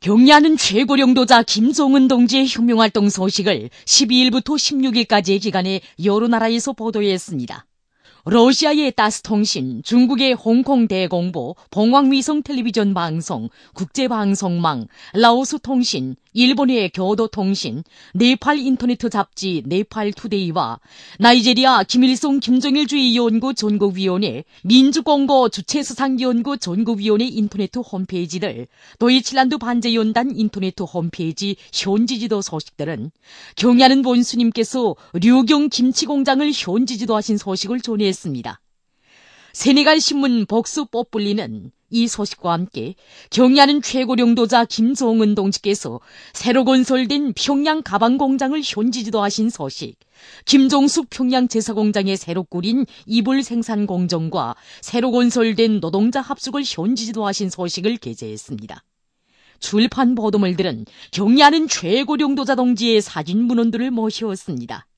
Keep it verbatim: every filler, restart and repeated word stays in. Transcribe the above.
경리하는 최고령도자 김정은 동지의 혁명활동 소식을 십이일부터 십육일까지의 기간에 여러 나라에서 보도했습니다. 러시아의 따스통신, 중국의 홍콩 대공보, 봉황위성 텔레비전 방송, 국제방송망, 라오스 통신, 일본의 교도통신, 네팔 인터넷 잡지 네팔투데이와 나이제리아 김일성 김정일주의 연구 전국위원회, 민주공고 주체수상연구 전국위원회 인터넷 홈페이지들, 도이칠란드 반제연단 인터넷 홈페이지 현지지도 소식들은 경야는 본수님께서 류경 김치공장을 현지지도하신 소식을 전했습니다. 세네갈 신문 복수 뽀뿔리는 이 소식과 함께 경야는 최고령도자 김정은 동지께서 새로 건설된 평양 가방공장을 현지지도하신 소식, 김종숙 평양 제사공장에 새로 꾸린 이불 생산 공정과 새로 건설된 노동자 합숙을 현지지도하신 소식을 게재했습니다. 출판 보도물들은 경야는 최고령도자 동지의 사진 문헌들을 모셨습니다.